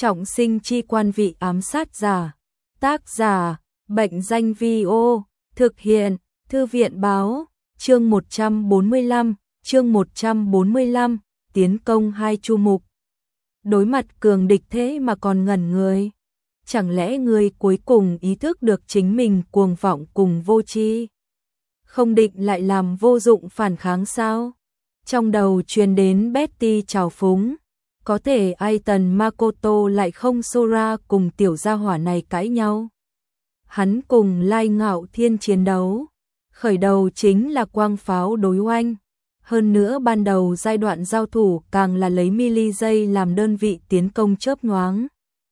Trọng sinh chi quan vị ám sát giả. Tác giả, Bệnh danh Vi-ô, thực hiện, Thư viện báo, chương 145, tiến công hai chu mục. Đối mặt cường địch thế mà còn ngẩn người. Chẳng lẽ người cuối cùng ý thức được chính mình cuồng vọng cùng vô tri, không định lại làm vô dụng phản kháng sao? Trong đầu truyền đến Betty trào phúng. Có thể Aiton Makoto lại không Sora cùng tiểu gia hỏa này cãi nhau. Hắn cùng Lai Ngạo Thiên chiến đấu. Khởi đầu chính là quang pháo đối oanh. Hơn nữa ban đầu giai đoạn giao thủ càng là lấy mili giây làm đơn vị tiến công chớp nhoáng.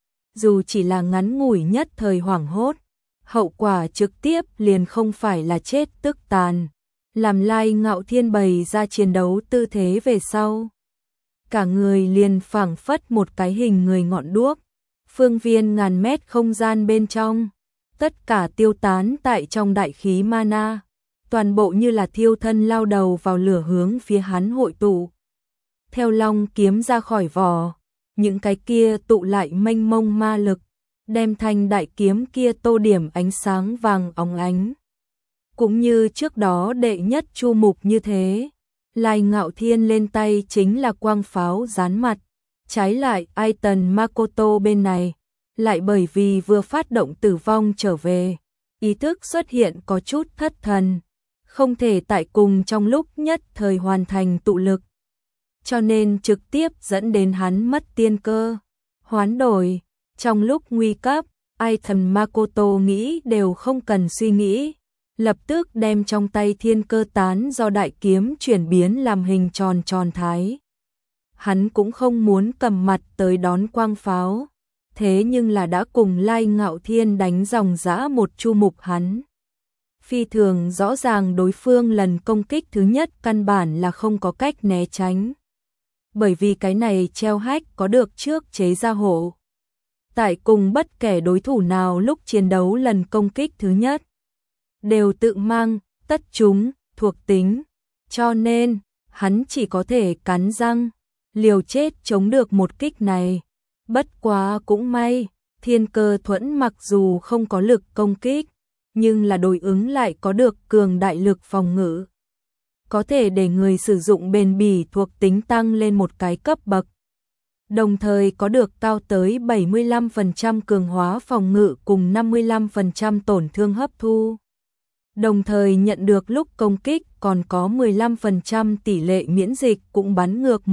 Dù chỉ là ngắn ngủi nhất thời hoảng hốt, hậu quả trực tiếp liền không phải là chết tức tàn. Làm Lai Ngạo Thiên bày ra chiến đấu tư thế về sau. Cả người liền phảng phất một cái hình người ngọn đuốc. Phương viên ngàn mét không gian bên trong. Tất cả tiêu tán tại trong đại khí mana. Toàn bộ như là thiêu thân lao đầu vào lửa hướng phía hắn hội tụ. Theo long kiếm ra khỏi vỏ. Những cái kia tụ lại mênh mông ma lực. Đem thanh đại kiếm kia tô điểm ánh sáng vàng óng ánh. Cũng như trước đó đệ nhất chu mục như thế. Lai Ngạo Thiên lên tay chính là quang pháo dán mặt. Trái lại Aiton Makoto bên này. Lại bởi vì vừa phát động tử vong trở về. Ý thức xuất hiện có chút thất thần. Không thể tại cùng trong lúc nhất thời hoàn thành tụ lực. Cho nên trực tiếp dẫn đến hắn mất tiên cơ. Hoán đổi. Trong lúc nguy cấp, Aiton Makoto nghĩ đều không cần suy nghĩ. Lập tức đem trong tay thiên cơ tán do đại kiếm chuyển biến làm hình tròn tròn thái. Hắn cũng không muốn cầm mặt tới đón quang pháo. Thế nhưng là đã cùng Lai Ngạo Thiên đánh dòng dã một chu mục hắn. Phi thường rõ ràng đối phương lần công kích thứ nhất căn bản là không có cách né tránh. Bởi vì cái này treo hách có được trước chế gia hộ. Tại cùng bất kể đối thủ nào lúc chiến đấu lần công kích thứ nhất. Đều tự mang, tất chúng, thuộc tính. Cho nên, hắn chỉ có thể cắn răng, liều chết chống được một kích này. Bất quá cũng may, thiên cơ thuẫn mặc dù không có lực công kích, nhưng là đối ứng lại có được cường đại lực phòng ngự. Có thể để người sử dụng bền bỉ thuộc tính tăng lên một cái cấp bậc. Đồng thời có được cao tới 75% cường hóa phòng ngự cùng 55% tổn thương hấp thu. Đồng thời nhận được lúc công kích còn có 15% tỷ lệ miễn dịch cũng bắn ngược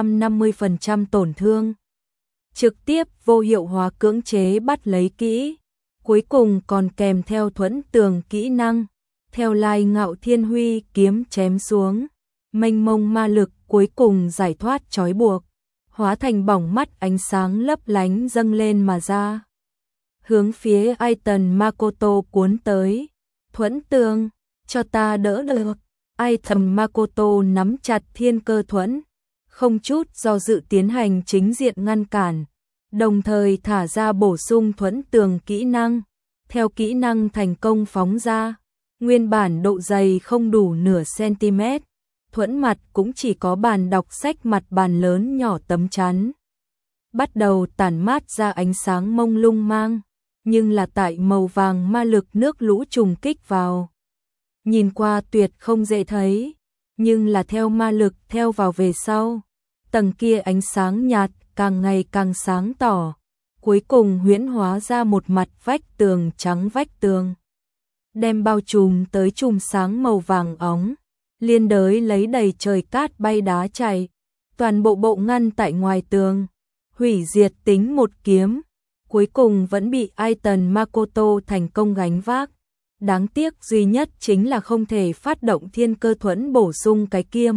150% tổn thương. Trực tiếp vô hiệu hóa cưỡng chế bắt lấy kỹ. Cuối cùng còn kèm theo thuẫn tường kỹ năng. Theo Lai Ngạo Thiên huy kiếm chém xuống. Mênh mông ma lực cuối cùng giải thoát trói buộc. Hóa thành bỏng mắt ánh sáng lấp lánh dâng lên mà ra. Hướng phía Aiton Makoto cuốn tới. Thuẫn tường, cho ta đỡ được. Aiton Makoto nắm chặt thiên cơ thuẫn. Không chút do dự tiến hành chính diện ngăn cản. Đồng thời thả ra bổ sung thuẫn tường kỹ năng. Theo kỹ năng thành công phóng ra. Nguyên bản độ dày không đủ nửa cm. Thuẫn mặt cũng chỉ có bàn đọc sách mặt bàn lớn nhỏ tấm chắn. Bắt đầu tản mát ra ánh sáng mông lung mang. Nhưng là tại màu vàng ma lực nước lũ trùng kích vào. Nhìn qua tuyệt không dễ thấy. Nhưng là theo ma lực theo vào về sau. Tầng kia ánh sáng nhạt càng ngày càng sáng tỏ. Cuối cùng huyễn hóa ra một mặt vách tường trắng vách tường. Đem bao trùm tới chùm sáng màu vàng óng. Liên đới lấy đầy trời cát bay đá chạy. Toàn bộ bộ ngăn tại ngoài tường. Hủy diệt tính một kiếm. Cuối cùng vẫn bị Aiton Makoto thành công gánh vác. Đáng tiếc duy nhất chính là không thể phát động thiên cơ thuẫn bổ sung cái kia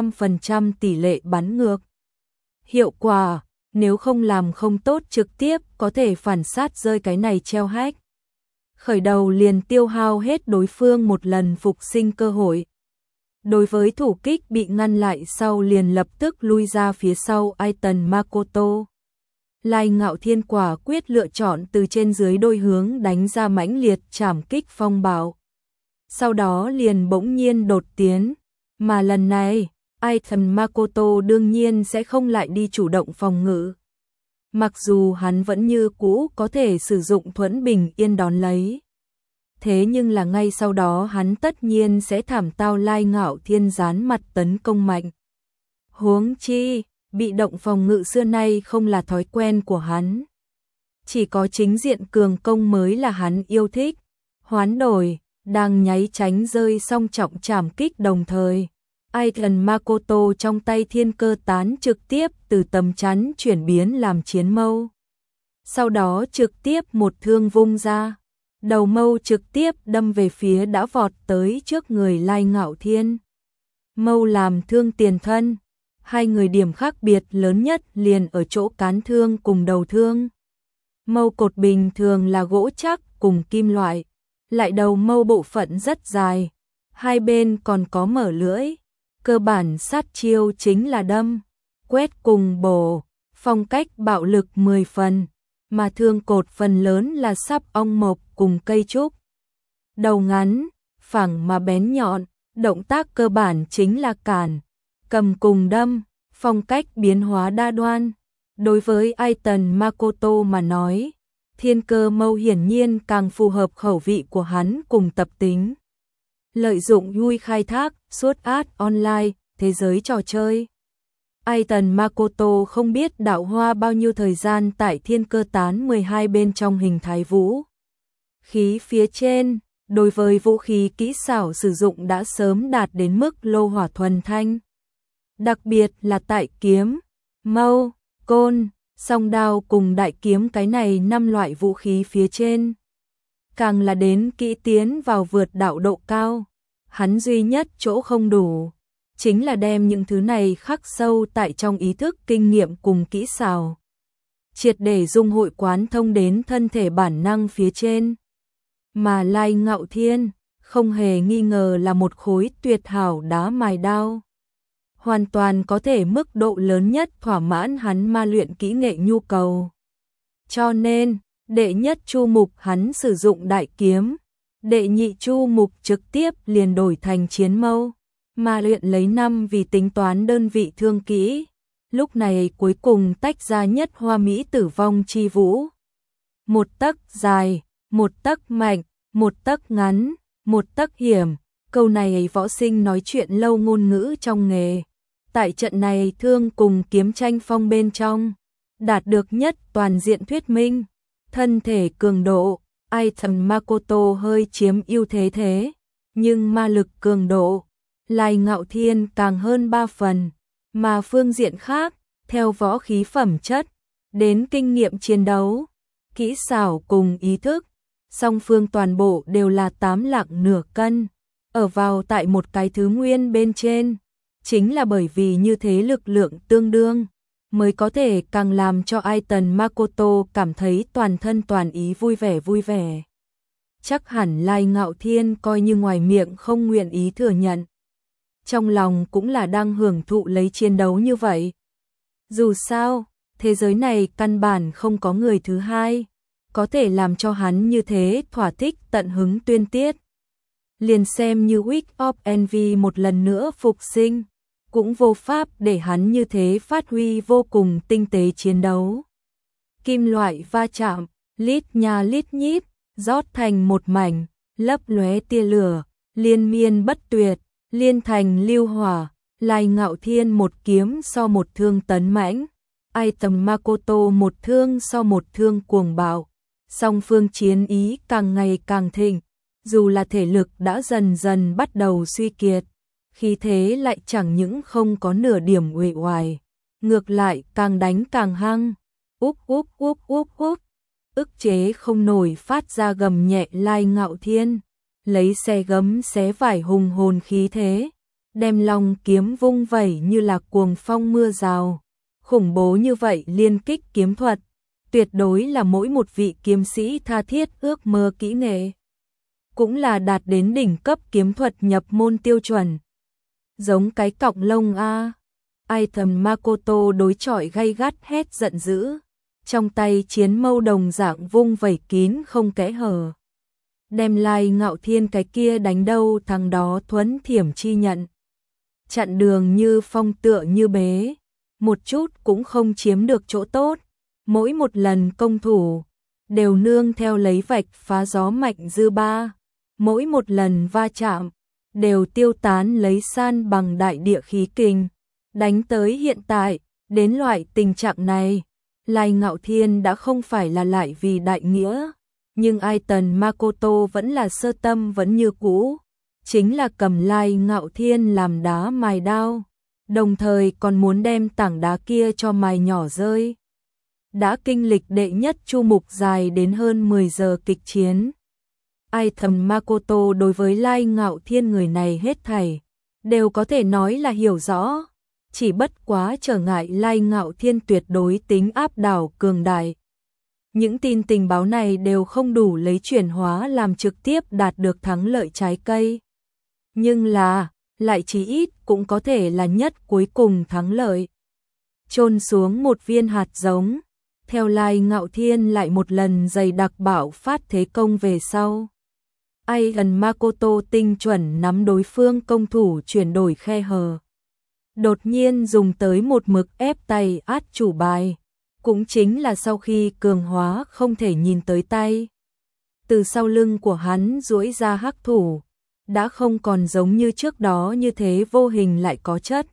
15% tỷ lệ bắn ngược. Hiệu quả, nếu không làm không tốt trực tiếp có thể phản sát rơi cái này treo hách. Khởi đầu liền tiêu hao hết đối phương một lần phục sinh cơ hội. Đối với thủ kích bị ngăn lại sau liền lập tức lui ra phía sau Aiton Makoto. Lai Ngạo Thiên quả quyết lựa chọn từ trên dưới đôi hướng đánh ra mãnh liệt trảm kích phong bạo. Sau đó liền bỗng nhiên đột tiến, mà lần này, Aiton Makoto đương nhiên sẽ không lại đi chủ động phòng ngự, mặc dù hắn vẫn như cũ có thể sử dụng thuẫn bình yên đón lấy. Thế nhưng là ngay sau đó hắn tất nhiên sẽ thảm tao Lai Ngạo Thiên gián mặt tấn công mạnh. Huống chi, bị động phòng ngự xưa nay không là thói quen của hắn. Chỉ có chính diện cường công mới là hắn yêu thích. Hoán đổi, đang nháy tránh rơi song trọng trảm kích đồng thời. Aiton Makoto trong tay thiên cơ tán trực tiếp từ tấm chắn chuyển biến làm chiến mâu. Sau đó trực tiếp một thương vung ra. Đầu mâu trực tiếp đâm về phía đã vọt tới trước người Lai Ngạo Thiên. Mâu làm thương tiền thân. Hai người điểm khác biệt lớn nhất liền ở chỗ cán thương cùng đầu thương. Mâu cột bình thường là gỗ chắc cùng kim loại. Lại đầu mâu bộ phận rất dài. Hai bên còn có mở lưỡi. Cơ bản sát chiêu chính là đâm, quét cùng bổ. Phong cách bạo lực 10 phần. Mà thương cột phần lớn là sắp ong mộc cùng cây trúc. Đầu ngắn, phẳng mà bén nhọn, động tác cơ bản chính là cản, cầm cùng đâm, phong cách biến hóa đa đoan. Đối với Aiton Makoto mà nói, thiên cơ mâu hiển nhiên càng phù hợp khẩu vị của hắn cùng tập tính. Lợi dụng vui khai thác, suốt art online, thế giới trò chơi. Aiton Makoto không biết đạo hoa bao nhiêu thời gian tại thiên cơ tán 12 bên trong hình thái vũ khí phía trên, đối với vũ khí kỹ xảo sử dụng đã sớm đạt đến mức lô hỏa thuần thanh. Đặc biệt là tại kiếm, mâu, côn, song đao cùng đại kiếm cái này 5 loại vũ khí phía trên. Càng là đến kỹ tiến vào vượt đạo độ cao, hắn duy nhất chỗ không đủ. Chính là đem những thứ này khắc sâu tại trong ý thức kinh nghiệm cùng kỹ xảo. Triệt để dung hội quán thông đến thân thể bản năng phía trên. Mà Lai Ngạo Thiên, không hề nghi ngờ là một khối tuyệt hảo đá mài đao. Hoàn toàn có thể mức độ lớn nhất thỏa mãn hắn ma luyện kỹ nghệ nhu cầu. Cho nên, đệ nhất chu mục hắn sử dụng đại kiếm. Đệ nhị chu mục trực tiếp liền đổi thành chiến mâu. Mà luyện lấy 5 vì tính toán đơn vị thương kỹ, lúc này cuối cùng tách ra nhất hoa mỹ tử vong chi vũ. Một tấc dài, một tấc mạnh, một tấc ngắn, một tấc hiểm, câu này võ sinh nói chuyện lâu ngôn ngữ trong nghề. Tại trận này thương cùng kiếm tranh phong bên trong, đạt được nhất toàn diện thuyết minh, thân thể cường độ, Aiton Makoto hơi chiếm ưu thế nhưng ma lực cường độ Lai Ngạo Thiên càng hơn 3 phần, mà phương diện khác, theo võ khí phẩm chất, đến kinh nghiệm chiến đấu, kỹ xảo cùng ý thức, song phương toàn bộ đều là 8 lạng nửa cân, ở vào tại một cái thứ nguyên bên trên, chính là bởi vì như thế lực lượng tương đương, mới có thể càng làm cho Aiton Makoto cảm thấy toàn thân toàn ý vui vẻ. Chắc hẳn Lai Ngạo Thiên coi như ngoài miệng không nguyện ý thừa nhận. Trong lòng cũng là đang hưởng thụ lấy chiến đấu như vậy. Dù sao, thế giới này căn bản không có người thứ hai, có thể làm cho hắn như thế thỏa thích tận hứng tuyên tiết. Liền xem như Week of Envy một lần nữa phục sinh, cũng vô pháp để hắn như thế phát huy vô cùng tinh tế chiến đấu. Kim loại va chạm, lít nha lít nhít, rót thành một mảnh, lấp lóe tia lửa, liên miên bất tuyệt. Liên thành lưu hỏa, Lai Ngạo Thiên một kiếm so một thương tấn mãnh, Aiton Makoto một thương so một thương cuồng bạo, song phương chiến ý càng ngày càng thịnh, dù là thể lực đã dần dần bắt đầu suy kiệt, khí thế lại chẳng những không có nửa điểm uể oải, ngược lại càng đánh càng hăng, úp, ức chế không nổi phát ra gầm nhẹ Lai Ngạo Thiên. Lấy xe gấm xé vải hùng hồn khí thế, đem long kiếm vung vẩy như là cuồng phong mưa rào, khủng bố như vậy liên kích kiếm thuật, tuyệt đối là mỗi một vị kiếm sĩ tha thiết ước mơ kỹ nghệ, cũng là đạt đến đỉnh cấp kiếm thuật nhập môn tiêu chuẩn. Giống cái cọng lông a. Aiton Makoto đối chọi gay gắt hét giận dữ, trong tay chiến mâu đồng dạng vung vẩy kín không kẽ hở. Đem Lai Ngạo Thiên cái kia đánh đâu thằng đó thuấn thiểm chi nhận. Chặn đường như phong tựa như bế, một chút cũng không chiếm được chỗ tốt, mỗi một lần công thủ, đều nương theo lấy vạch phá gió mạnh dư ba, mỗi một lần va chạm, đều tiêu tán lấy san bằng đại địa khí kình, đánh tới hiện tại, đến loại tình trạng này, Lai Ngạo Thiên đã không phải là lại vì đại nghĩa, nhưng ai Tần Makoto vẫn là sơ tâm vẫn như cũ, chính là cầm Lai Ngạo Thiên làm đá mài đao, đồng thời còn muốn đem tảng đá kia cho mài nhỏ rơi. Đã kinh lịch đệ nhất chu mục dài đến hơn 10 giờ kịch chiến. Ai Thầm Makoto đối với Lai Ngạo Thiên người này hết thảy, đều có thể nói là hiểu rõ, chỉ bất quá trở ngại Lai Ngạo Thiên tuyệt đối tính áp đảo cường đại. Những tin tình báo này đều không đủ lấy chuyển hóa làm trực tiếp đạt được thắng lợi trái cây. Nhưng là, lại chí ít cũng có thể là nhất cuối cùng thắng lợi. Chôn xuống một viên hạt giống, theo Lai Ngạo Thiên lại một lần dày đặc bạo phát thế công về sau. Ai gần Makoto tinh chuẩn nắm đối phương công thủ chuyển đổi khe hở. Đột nhiên dùng tới một mực ép tay át chủ bài, cũng chính là sau khi cường hóa không thể nhìn tới tay. Từ sau lưng của hắn duỗi ra hắc thủ, đã không còn giống như trước đó như thế vô hình lại có chất.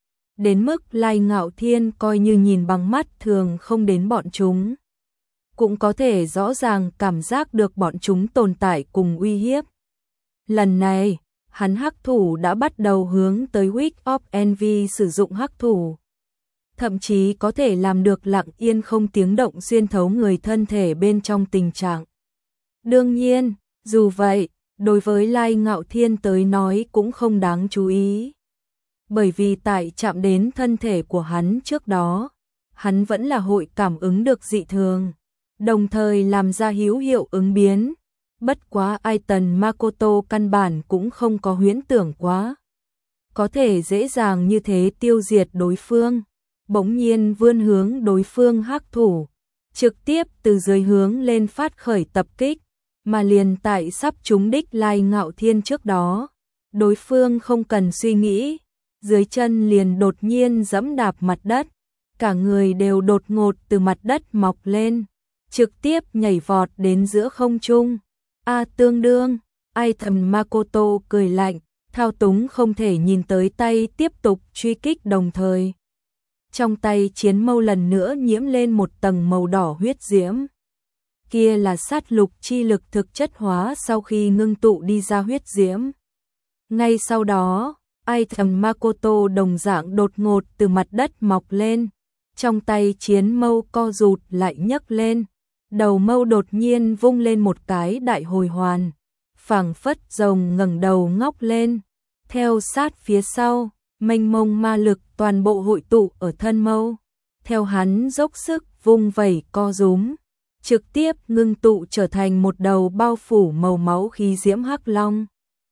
Đến mức Lai Ngạo Thiên coi như nhìn bằng mắt thường không đến bọn chúng, cũng có thể rõ ràng cảm giác được bọn chúng tồn tại cùng uy hiếp. Lần này, hắn hắc thủ đã bắt đầu hướng tới Week of Envy sử dụng hắc thủ. Thậm chí có thể làm được lặng yên không tiếng động xuyên thấu người thân thể bên trong tình trạng. Đương nhiên, dù vậy, đối với Lai Ngạo Thiên tới nói cũng không đáng chú ý. Bởi vì tại chạm đến thân thể của hắn trước đó, hắn vẫn là hội cảm ứng được dị thường, đồng thời làm ra hữu hiệu ứng biến. Bất quá ai Tần Makoto căn bản cũng không có huyễn tưởng quá, có thể dễ dàng như thế tiêu diệt đối phương. Bỗng nhiên vươn hướng đối phương hắc thủ, trực tiếp từ dưới hướng lên phát khởi tập kích, mà liền tại sắp trúng đích Lai Ngạo Thiên trước đó, đối phương không cần suy nghĩ, dưới chân liền đột nhiên giẫm đạp mặt đất, cả người đều đột ngột từ mặt đất mọc lên, trực tiếp nhảy vọt đến giữa không trung. Tương đương, ai Thầm Makoto cười lạnh, thao túng không thể nhìn tới tay tiếp tục truy kích đồng thời. Trong tay chiến mâu lần nữa nhiễm lên một tầng màu đỏ huyết diễm. Kia là sát lục chi lực thực chất hóa sau khi ngưng tụ đi ra huyết diễm. Ngay sau đó, ai Thầm Makoto đồng dạng đột ngột từ mặt đất mọc lên, trong tay chiến mâu co rụt lại nhấc lên, đầu mâu đột nhiên vung lên một cái đại hồi hoàn, phảng phất rồng ngẩng đầu ngóc lên, theo sát phía sau, mênh mông ma lực toàn bộ hội tụ ở thân mâu, theo hắn dốc sức vung vẩy co rúm, trực tiếp ngưng tụ trở thành một đầu bao phủ màu máu khí diễm hắc long.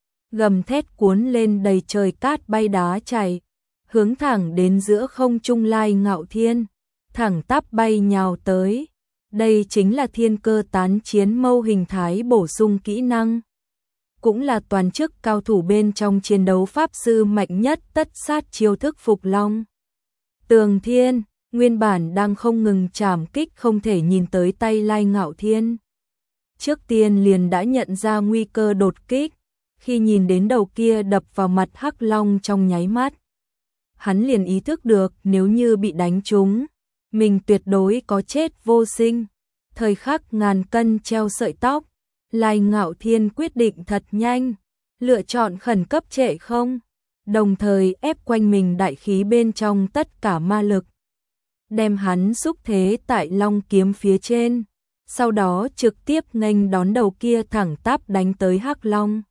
Gầm thét cuốn lên đầy trời cát bay đá chảy, hướng thẳng đến giữa không trung Lai Ngạo Thiên, thẳng tắp bay nhào tới. Đây chính là thiên cơ tán chiến mâu hình thái bổ sung kỹ năng. Cũng là toàn chức cao thủ bên trong chiến đấu pháp sư mạnh nhất tất sát chiêu thức phục long. Tường Thiên, nguyên bản đang không ngừng chảm kích không thể nhìn tới tay Lai Ngạo Thiên. Trước tiên liền đã nhận ra nguy cơ đột kích, khi nhìn đến đầu kia đập vào mặt hắc long trong nháy mắt. Hắn liền ý thức được nếu như bị đánh trúng, mình tuyệt đối có chết vô sinh. Thời khắc ngàn cân treo sợi tóc, Lai Ngạo Thiên quyết định thật nhanh, lựa chọn khẩn cấp trệ không, đồng thời ép quanh mình đại khí bên trong tất cả ma lực, đem hắn xúc thế tại long kiếm phía trên, sau đó trực tiếp nghênh đón đầu kia thẳng tắp đánh tới hắc long.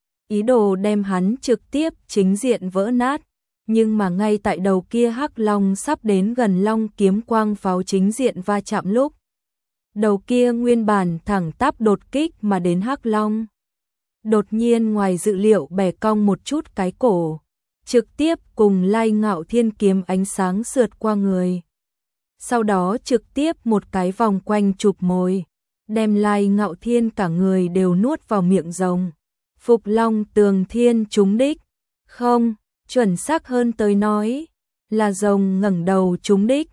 Ý đồ đem hắn trực tiếp chính diện vỡ nát, nhưng mà ngay tại đầu kia hắc long sắp đến gần long kiếm quang pháo chính diện va chạm lúc, đầu kia nguyên bản thẳng tắp đột kích mà đến hắc long, đột nhiên ngoài dự liệu bẻ cong một chút cái cổ, trực tiếp cùng Lai Ngạo Thiên kiếm ánh sáng sượt qua người. Sau đó trực tiếp một cái vòng quanh chụp mồi, đem Lai Ngạo Thiên cả người đều nuốt vào miệng rồng. Phục Long Tường Thiên trúng đích. Không, chuẩn xác hơn tới nói, là rồng ngẩng đầu trúng đích.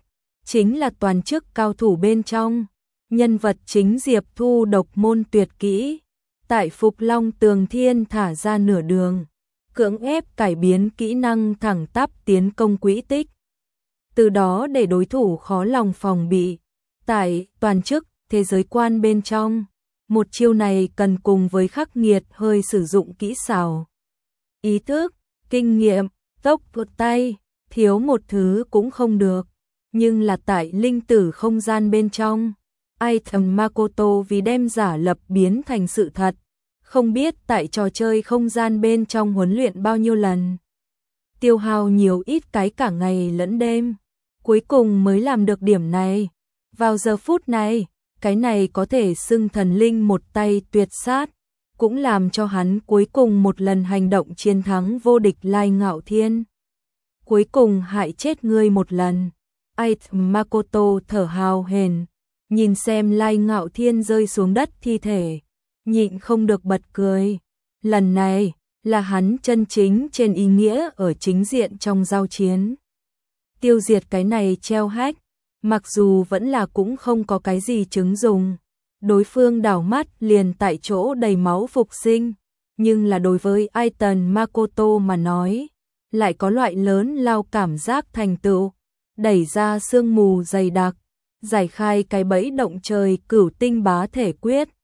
chính là toàn chức cao thủ bên trong. Nhân vật chính Diệp Thu độc môn tuyệt kỹ, tại Phục Long Tường Thiên thả ra nửa đường, cưỡng ép cải biến kỹ năng thẳng tắp tiến công quỹ tích. Từ đó để đối thủ khó lòng phòng bị. Tại toàn chức thế giới quan bên trong, một chiêu này cần cùng với khắc nghiệt hơi sử dụng kỹ xảo, ý thức, kinh nghiệm, tốc độ tay, thiếu một thứ cũng không được. Nhưng là tại linh tử không gian bên trong, Item Makoto vì đem giả lập biến thành sự thật, không biết tại trò chơi không gian bên trong huấn luyện bao nhiêu lần, tiêu hao nhiều ít cái cả ngày lẫn đêm, cuối cùng mới làm được điểm này. Vào giờ phút này, cái này có thể xưng thần linh một tay tuyệt sát, cũng làm cho hắn cuối cùng một lần hành động chiến thắng vô địch Lai Ngạo Thiên. Cuối cùng hại chết ngươi một lần. Item Makoto thở hào hển, nhìn xem Lai Ngạo Thiên rơi xuống đất thi thể, nhịn không được bật cười. Lần này là hắn chân chính trên ý nghĩa ở chính diện trong giao chiến. Tiêu diệt cái này treo hách, mặc dù vẫn là cũng không có cái gì chứng dùng. Đối phương đảo mắt liền tại chỗ đầy máu phục sinh, nhưng là đối với Item Makoto mà nói, lại có loại lớn lao cảm giác thành tựu, đẩy ra sương mù dày đặc, giải khai cái bẫy động trời cửu tinh bá thể quyết,